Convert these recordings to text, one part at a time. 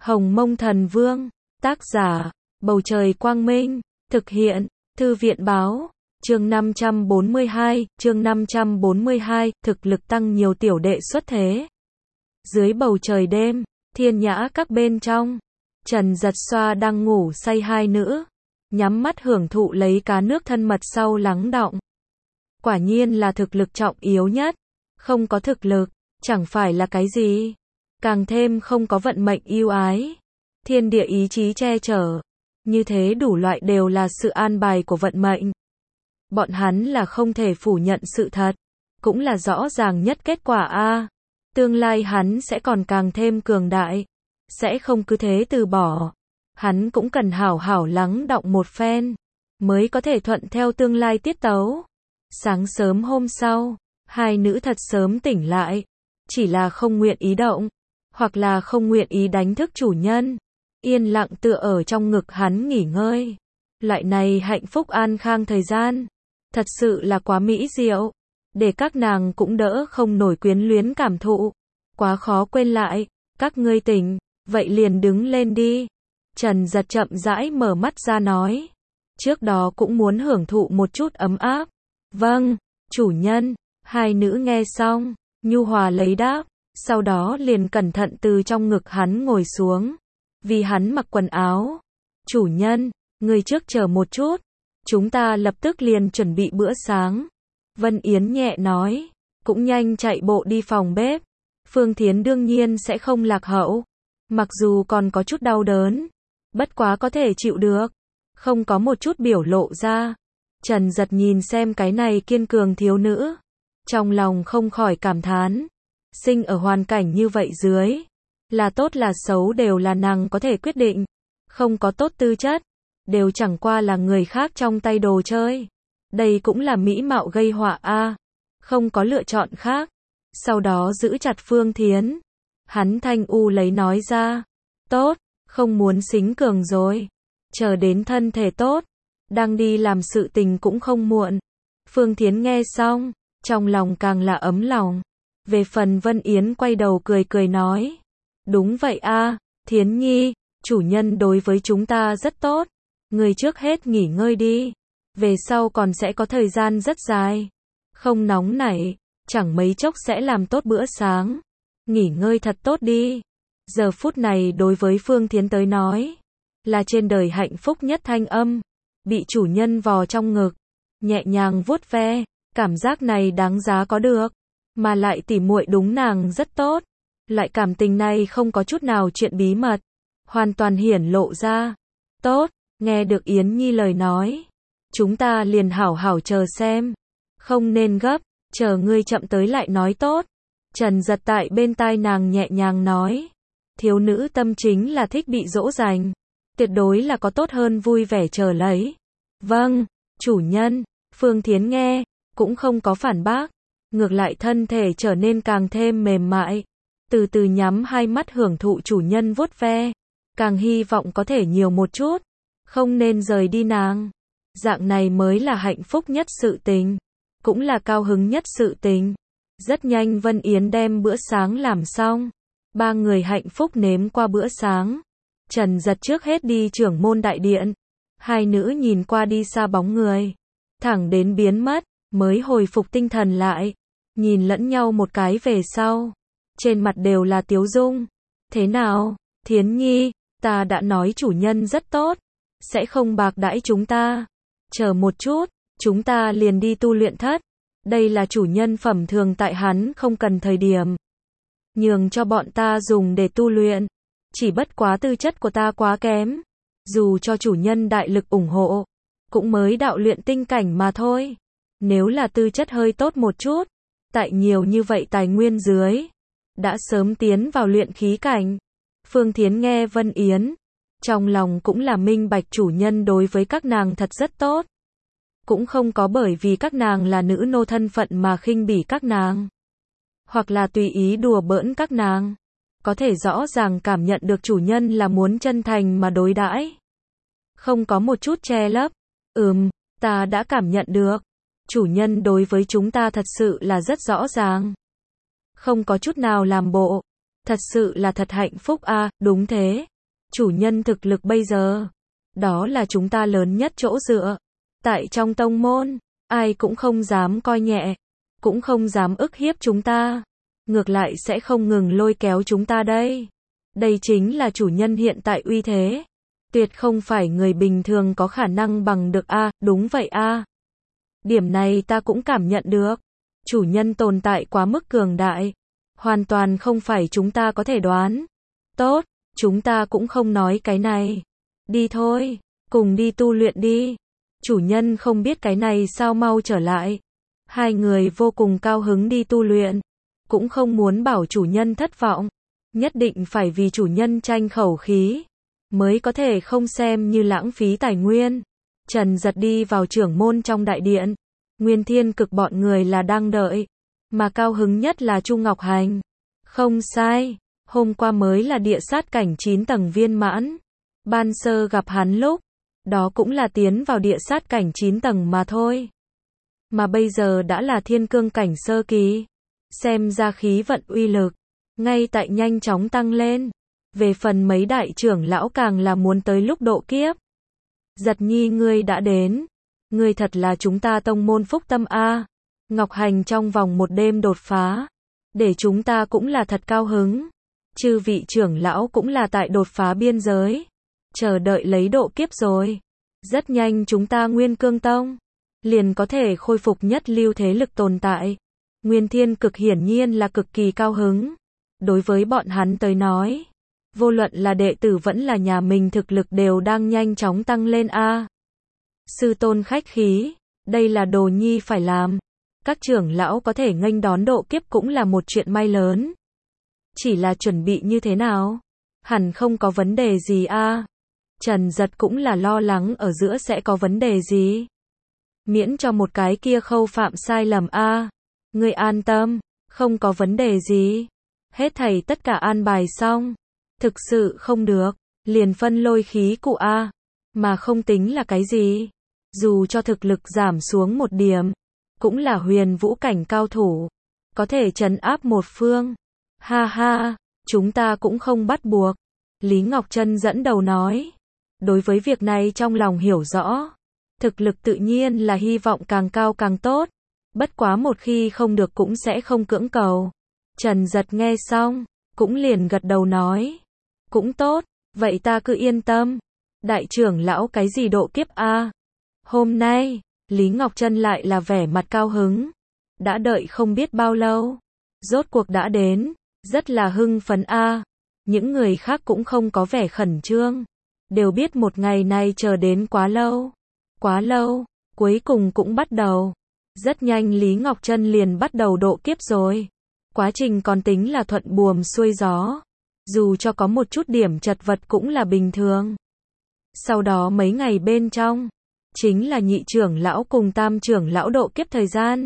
Hồng Mông Thần Vương, tác giả, Bầu Trời Quang Minh, thực hiện, Thư viện Báo, chương 542, thực lực tăng nhiều tiểu đệ xuất thế. Dưới bầu trời đêm, thiên nhã các bên trong, Trần Giật Xoa đang ngủ say hai nữ, nhắm mắt hưởng thụ lấy cá nước thân mật sau lắng đọng. Quả nhiên là thực lực trọng yếu nhất, không có thực lực, chẳng phải là cái gì. Càng thêm không có vận mệnh ưu ái, thiên địa ý chí che chở, như thế đủ loại đều là sự an bài của vận mệnh. Bọn hắn là không thể phủ nhận sự thật, cũng là rõ ràng nhất kết quả a. Tương lai hắn sẽ còn càng thêm cường đại, sẽ không cứ thế từ bỏ. Hắn cũng cần hảo hảo lắng đọng một phen, mới có thể thuận theo tương lai tiết tấu. Sáng sớm hôm sau, hai nữ thật sớm tỉnh lại, chỉ là không nguyện ý động, hoặc là không nguyện ý đánh thức chủ nhân, yên lặng tựa ở trong ngực hắn nghỉ ngơi. Loại này hạnh phúc an khang thời gian, thật sự là quá mỹ diệu, để các nàng cũng đỡ không nổi quyến luyến cảm thụ, quá khó quên lại. Các ngươi tỉnh, vậy liền đứng lên đi. Trần Giật chậm rãi mở mắt ra nói, trước đó cũng muốn hưởng thụ một chút ấm áp. Vâng, chủ nhân. Hai nữ nghe xong, nhu hòa lấy đáp, sau đó liền cẩn thận từ trong ngực hắn ngồi xuống, vì hắn mặc quần áo. Chủ nhân, người trước chờ một chút, chúng ta lập tức liền chuẩn bị bữa sáng. Vân Yến nhẹ nói, cũng nhanh chạy bộ đi phòng bếp. Phương Thiến đương nhiên sẽ không lạc hậu, mặc dù còn có chút đau đớn, bất quá có thể chịu được, không có một chút biểu lộ ra. Trần Giật nhìn xem cái này kiên cường thiếu nữ, trong lòng không khỏi cảm thán, sinh ở hoàn cảnh như vậy dưới, là tốt là xấu đều là nàng có thể quyết định, không có tốt tư chất, đều chẳng qua là người khác trong tay đồ chơi. Đây cũng là mỹ mạo gây họa a, không có lựa chọn khác. Sau đó giữ chặt Phương Thiến, hắn thanh u lấy nói ra, tốt, không muốn xính cường rồi, chờ đến thân thể tốt, đang đi làm sự tình cũng không muộn. Phương Thiến nghe xong, trong lòng càng là ấm lòng. Về phần Vân Yến quay đầu cười cười nói, đúng vậy a, Thiến Nhi, chủ nhân đối với chúng ta rất tốt, người trước hết nghỉ ngơi đi, về sau còn sẽ có thời gian rất dài, không nóng nảy, chẳng mấy chốc sẽ làm tốt bữa sáng, nghỉ ngơi thật tốt đi. Giờ phút này đối với Phương Thiến tới nói, là trên đời hạnh phúc nhất thanh âm, bị chủ nhân vò trong ngực, nhẹ nhàng vuốt ve, cảm giác này đáng giá có được, mà lại tỉ muội đúng nàng rất tốt, loại cảm tình này không có chút nào chuyện bí mật, hoàn toàn hiển lộ ra. Tốt, nghe được Yến Nhi lời nói, chúng ta liền hảo hảo chờ xem, không nên gấp, chờ ngươi chậm tới lại nói tốt. Trần Giật tại bên tai nàng nhẹ nhàng nói, thiếu nữ tâm chính là thích bị dỗ dành, tuyệt đối là có tốt hơn vui vẻ chờ lấy. Vâng, chủ nhân. Phương Thiến nghe, cũng không có phản bác, ngược lại thân thể trở nên càng thêm mềm mại, từ từ nhắm hai mắt hưởng thụ chủ nhân vuốt ve, càng hy vọng có thể nhiều một chút, không nên rời đi nàng. Dạng này mới là hạnh phúc nhất sự tình, cũng là cao hứng nhất sự tình. Rất nhanh Vân Yến đem bữa sáng làm xong, ba người hạnh phúc nếm qua bữa sáng. Trần Giật trước hết đi trưởng môn đại điện, hai nữ nhìn qua đi xa bóng người, thẳng đến biến mất, mới hồi phục tinh thần lại, nhìn lẫn nhau một cái về sau, trên mặt đều là tiếu dung. Thế nào, Thiến Nhi, ta đã nói chủ nhân rất tốt, sẽ không bạc đãi chúng ta. Chờ một chút, chúng ta liền đi tu luyện thất. Đây là chủ nhân phẩm thường tại hắn không cần thời điểm, nhường cho bọn ta dùng để tu luyện. Chỉ bất quá tư chất của ta quá kém, dù cho chủ nhân đại lực ủng hộ, cũng mới đạo luyện tinh cảnh mà thôi. Nếu là tư chất hơi tốt một chút, tại nhiều như vậy tài nguyên dưới, đã sớm tiến vào luyện khí cảnh. Phương Thiến nghe Vân Yến, trong lòng cũng là minh bạch chủ nhân đối với các nàng thật rất tốt. Cũng không có bởi vì các nàng là nữ nô thân phận mà khinh bỉ các nàng, hoặc là tùy ý đùa bỡn các nàng. Có thể rõ ràng cảm nhận được chủ nhân là muốn chân thành mà đối đãi, không có một chút che lấp. Ta đã cảm nhận được, chủ nhân đối với chúng ta thật sự là rất rõ ràng, không có chút nào làm bộ, thật sự là thật hạnh phúc a. Đúng thế, chủ nhân thực lực bây giờ, đó là chúng ta lớn nhất chỗ dựa. Tại trong tông môn, ai cũng không dám coi nhẹ, cũng không dám ức hiếp chúng ta. Ngược lại sẽ không ngừng lôi kéo chúng ta đây. Đây chính là chủ nhân hiện tại uy thế. Tuyệt không phải người bình thường có khả năng bằng được a, đúng vậy a. Điểm này ta cũng cảm nhận được. Chủ nhân tồn tại quá mức cường đại. Hoàn toàn không phải chúng ta có thể đoán. Tốt, chúng ta cũng không nói cái này. Đi thôi, cùng đi tu luyện đi. Chủ nhân không biết cái này sao mau trở lại. Hai người vô cùng cao hứng đi tu luyện. Cũng không muốn bảo chủ nhân thất vọng. Nhất định phải vì chủ nhân tranh khẩu khí. Mới có thể không xem như lãng phí tài nguyên. Trần Giật đi vào trưởng môn trong đại điện. Nguyên Thiên Cực bọn người là đang đợi. Mà cao hứng nhất là Chu Ngọc Hành. Không sai, hôm qua mới là địa sát cảnh 9 tầng viên mãn. Ban sơ gặp hắn lúc, đó cũng là tiến vào địa sát cảnh 9 tầng mà thôi. Mà bây giờ đã là thiên cương cảnh sơ kỳ. Xem ra khí vận uy lực, ngay tại nhanh chóng tăng lên. Về phần mấy đại trưởng lão càng là muốn tới lúc độ kiếp. Giật Nhi ngươi đã đến. Ngươi thật là chúng ta tông môn phúc tâm a. Ngọc Hành trong vòng một đêm đột phá. Để chúng ta cũng là thật cao hứng. Chư vị trưởng lão cũng là tại đột phá biên giới. Chờ đợi lấy độ kiếp rồi. Rất nhanh chúng ta Nguyên Cương Tông liền có thể khôi phục nhất lưu thế lực tồn tại. Nguyên Thiên Cực hiển nhiên là cực kỳ cao hứng. Đối với bọn hắn tới nói, vô luận là đệ tử vẫn là nhà mình thực lực đều đang nhanh chóng tăng lên a. Sư tôn khách khí, đây là đồ nhi phải làm. Các trưởng lão có thể nghênh đón độ kiếp cũng là một chuyện may lớn. Chỉ là chuẩn bị như thế nào? Hẳn không có vấn đề gì a. Trần Giật cũng là lo lắng ở giữa sẽ có vấn đề gì. Miễn cho một cái kia khâu phạm sai lầm a. Ngươi an tâm, không có vấn đề gì. Hết thảy tất cả an bài xong. Thực sự không được, liền phân lôi khí cụ a. Mà không tính là cái gì. Dù cho thực lực giảm xuống một điểm, cũng là huyền vũ cảnh cao thủ. Có thể trấn áp một phương. Ha ha, chúng ta cũng không bắt buộc. Lý Ngọc Trân dẫn đầu nói. Đối với việc này trong lòng hiểu rõ. Thực lực tự nhiên là hy vọng càng cao càng tốt. Bất quá một khi không được cũng sẽ không cưỡng cầu. Trần Giật nghe xong, cũng liền gật đầu nói. Cũng tốt, vậy ta cứ yên tâm. Đại trưởng lão cái gì độ kiếp a? Hôm nay, Lý Ngọc Trân lại là vẻ mặt cao hứng. Đã đợi không biết bao lâu. Rốt cuộc đã đến, rất là hưng phấn a. Những người khác cũng không có vẻ khẩn trương. Đều biết một ngày này chờ đến quá lâu. Quá lâu, cuối cùng cũng bắt đầu. Rất nhanh Lý Ngọc Trân liền bắt đầu độ kiếp rồi. Quá trình còn tính là thuận buồm xuôi gió. Dù cho có một chút điểm chật vật cũng là bình thường. Sau đó mấy ngày bên trong, chính là nhị trưởng lão cùng tam trưởng lão độ kiếp thời gian.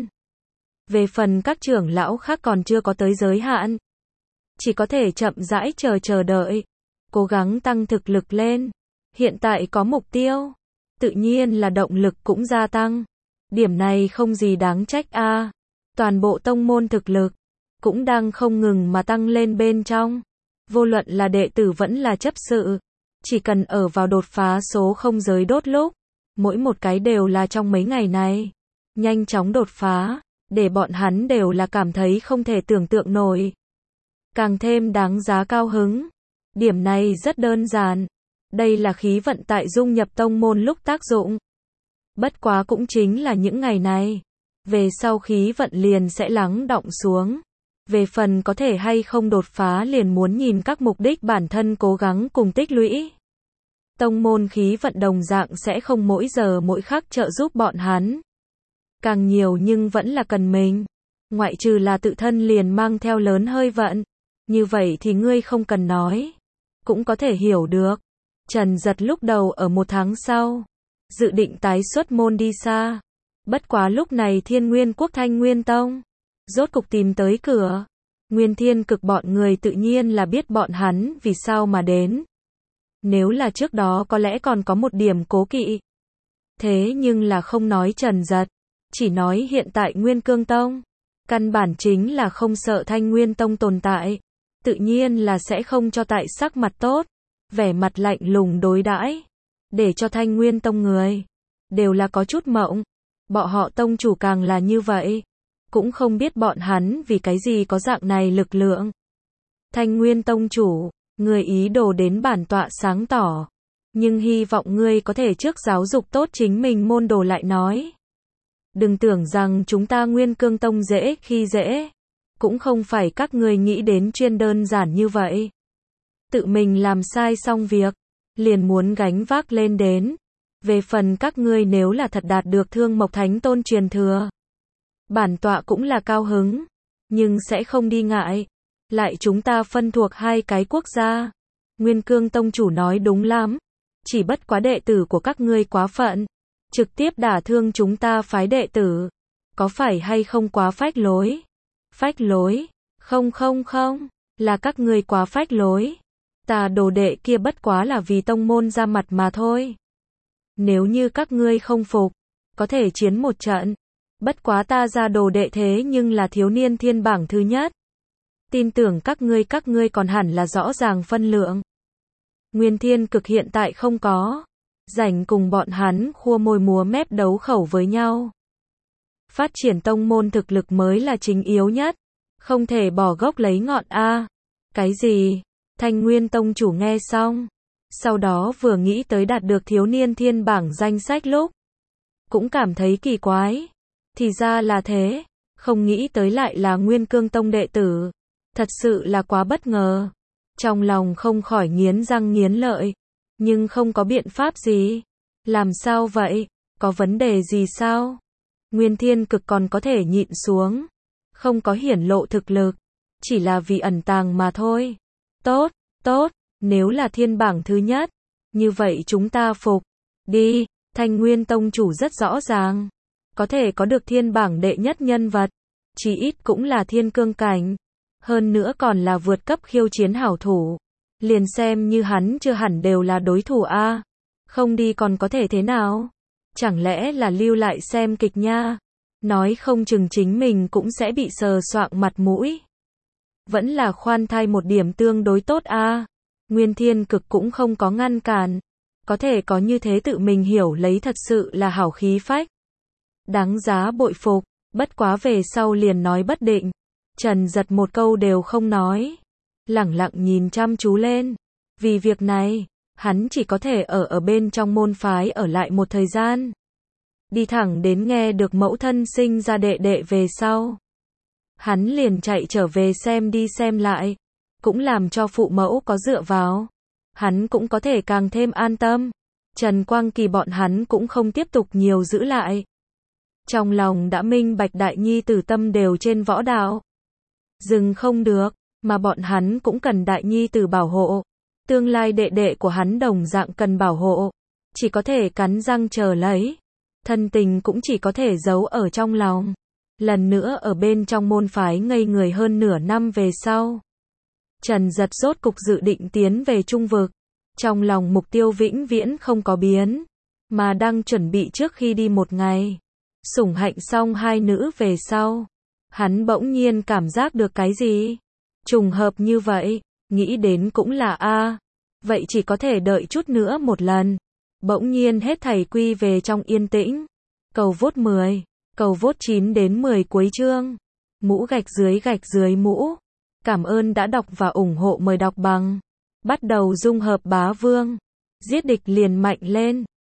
Về phần các trưởng lão khác còn chưa có tới giới hạn. Chỉ có thể chậm rãi chờ đợi. Cố gắng tăng thực lực lên. Hiện tại có mục tiêu. Tự nhiên là động lực cũng gia tăng. Điểm này không gì đáng trách a. Toàn bộ tông môn thực lực cũng đang không ngừng mà tăng lên bên trong. Vô luận là đệ tử vẫn là chấp sự. Chỉ cần ở vào đột phá số không giới đốt lúc. Mỗi một cái đều là trong mấy ngày này. Nhanh chóng đột phá. Để bọn hắn đều là cảm thấy không thể tưởng tượng nổi. Càng thêm đáng giá cao hứng. Điểm này rất đơn giản. Đây là khí vận tại dung nhập tông môn lúc tác dụng. Bất quá cũng chính là những ngày này. Về sau khí vận liền sẽ lắng đọng xuống. Về phần có thể hay không đột phá liền muốn nhìn các mục đích bản thân cố gắng cùng tích lũy. Tông môn khí vận đồng dạng sẽ không mỗi giờ mỗi khắc trợ giúp bọn hắn. Càng nhiều nhưng vẫn là cần mình. Ngoại trừ là tự thân liền mang theo lớn hơi vận. Như vậy thì ngươi không cần nói. Cũng có thể hiểu được. Trần Giật lúc đầu ở một tháng sau. Dự định tái xuất môn đi xa. Bất quá lúc này Thiên Nguyên Quốc Thanh Nguyên Tông. Rốt cục tìm tới cửa. Nguyên Thiên Cực bọn người tự nhiên là biết bọn hắn vì sao mà đến. Nếu là trước đó có lẽ còn có một điểm cố kỵ. Thế nhưng là không nói Trần Giật. Chỉ nói hiện tại Nguyên Cương Tông. Căn bản chính là không sợ Thanh Nguyên Tông tồn tại. Tự nhiên là sẽ không cho tại sắc mặt tốt. vẻ mặt lạnh lùng đối đãi, để cho Thanh Nguyên Tông người đều là có chút mộng. Bọn họ tông chủ càng là như vậy, cũng không biết bọn hắn vì cái gì có dạng này lực lượng. Thanh Nguyên Tông chủ, người ý đồ đến bản tọa sáng tỏ, nhưng hy vọng ngươi có thể trước giáo dục tốt chính mình môn đồ lại nói. Đừng tưởng rằng chúng ta Nguyên Cương Tông dễ khi dễ, cũng không phải các ngươi nghĩ đến chuyên đơn giản như vậy. Tự mình làm sai xong việc, liền muốn gánh vác lên đến. Về phần các ngươi nếu là thật đạt được Thương Mộc Thánh Tôn truyền thừa, bản tọa cũng là cao hứng, nhưng sẽ không đi ngại. Lại chúng ta phân thuộc hai cái quốc gia. Nguyên Cương Tông chủ nói đúng lắm, chỉ bất quá đệ tử của các ngươi quá phận, trực tiếp đả thương chúng ta phái đệ tử, có phải hay không quá phách lối? Phách lối? Không, là các ngươi quá phách lối. Ta đồ đệ kia bất quá là vì tông môn ra mặt mà thôi. Nếu như các ngươi không phục, có thể chiến một trận. Bất quá ta ra đồ đệ thế nhưng là thiếu niên thiên bảng thứ nhất. Tin tưởng các ngươi còn hẳn là rõ ràng phân lượng. Nguyên Thiên Cực hiện tại không có rảnh cùng bọn hắn khua môi múa mép đấu khẩu với nhau. Phát triển tông môn thực lực mới là chính yếu nhất, không thể bỏ gốc lấy ngọn a. Cái gì? Thanh Nguyên Tông chủ nghe xong, sau đó vừa nghĩ tới đạt được thiếu niên thiên bảng danh sách lúc, cũng cảm thấy kỳ quái. Thì ra là thế, không nghĩ tới lại là Nguyên Cương Tông đệ tử, thật sự là quá bất ngờ. Trong lòng không khỏi nghiến răng nghiến lợi, nhưng không có biện pháp gì. Làm sao vậy? Có vấn đề gì sao? Nguyên Thiên Cực còn có thể nhịn xuống, không có hiển lộ thực lực, chỉ là vì ẩn tàng mà thôi. Tốt, nếu là thiên bảng thứ nhất, như vậy chúng ta phục. Đi, Thanh Nguyên Tông chủ rất rõ ràng, có thể có được thiên bảng đệ nhất nhân vật, chỉ ít cũng là thiên cương cảnh, hơn nữa còn là vượt cấp khiêu chiến hảo thủ. Liền xem như hắn chưa hẳn đều là đối thủ a. Không đi còn có thể thế nào? Chẳng lẽ là lưu lại xem kịch nha? Nói không chừng chính mình cũng sẽ bị sờ soạng mặt mũi. Vẫn là khoan thai một điểm tương đối tốt a. Nguyên Thiên Cực cũng không có ngăn cản. Có thể có như thế tự mình hiểu lấy thật sự là hảo khí phách. Đáng giá bội phục, bất quá về sau liền nói bất định. Trần Giật một câu đều không nói, lẳng lặng nhìn chăm chú lên. Vì việc này, hắn chỉ có thể ở bên trong môn phái ở lại một thời gian. Đi thẳng đến nghe được mẫu thân sinh ra đệ đệ về sau. Hắn liền chạy trở về xem đi xem lại, cũng làm cho phụ mẫu có dựa vào. Hắn cũng có thể càng thêm an tâm. Trần Quang Kỳ bọn hắn cũng không tiếp tục nhiều giữ lại. Trong lòng đã minh bạch đại nhi tử tâm đều trên võ đạo. Dừng không được, mà bọn hắn cũng cần đại nhi tử bảo hộ. Tương lai đệ đệ của hắn đồng dạng cần bảo hộ. Chỉ có thể cắn răng chờ lấy. Thân tình cũng chỉ có thể giấu ở trong lòng. Lần nữa ở bên trong môn phái ngây người hơn nửa năm về sau. Trần Giật rốt cục dự định tiến về Trung Vực. Trong lòng mục tiêu vĩnh viễn không có biến. Mà đang chuẩn bị trước khi đi một ngày. Sủng hạnh xong hai nữ về sau. Hắn bỗng nhiên cảm giác được cái gì? Trùng hợp như vậy, nghĩ đến cũng là a. Vậy chỉ có thể đợi chút nữa một lần. Bỗng nhiên hết thảy quy về trong yên tĩnh. Cầu vote 10, cầu vote 9 đến 10 cuối chương. Mũ gạch dưới mũ. Cảm ơn đã đọc và ủng hộ, mời đọc bằng. Bắt đầu dung hợp bá vương. Giết địch liền mạnh lên.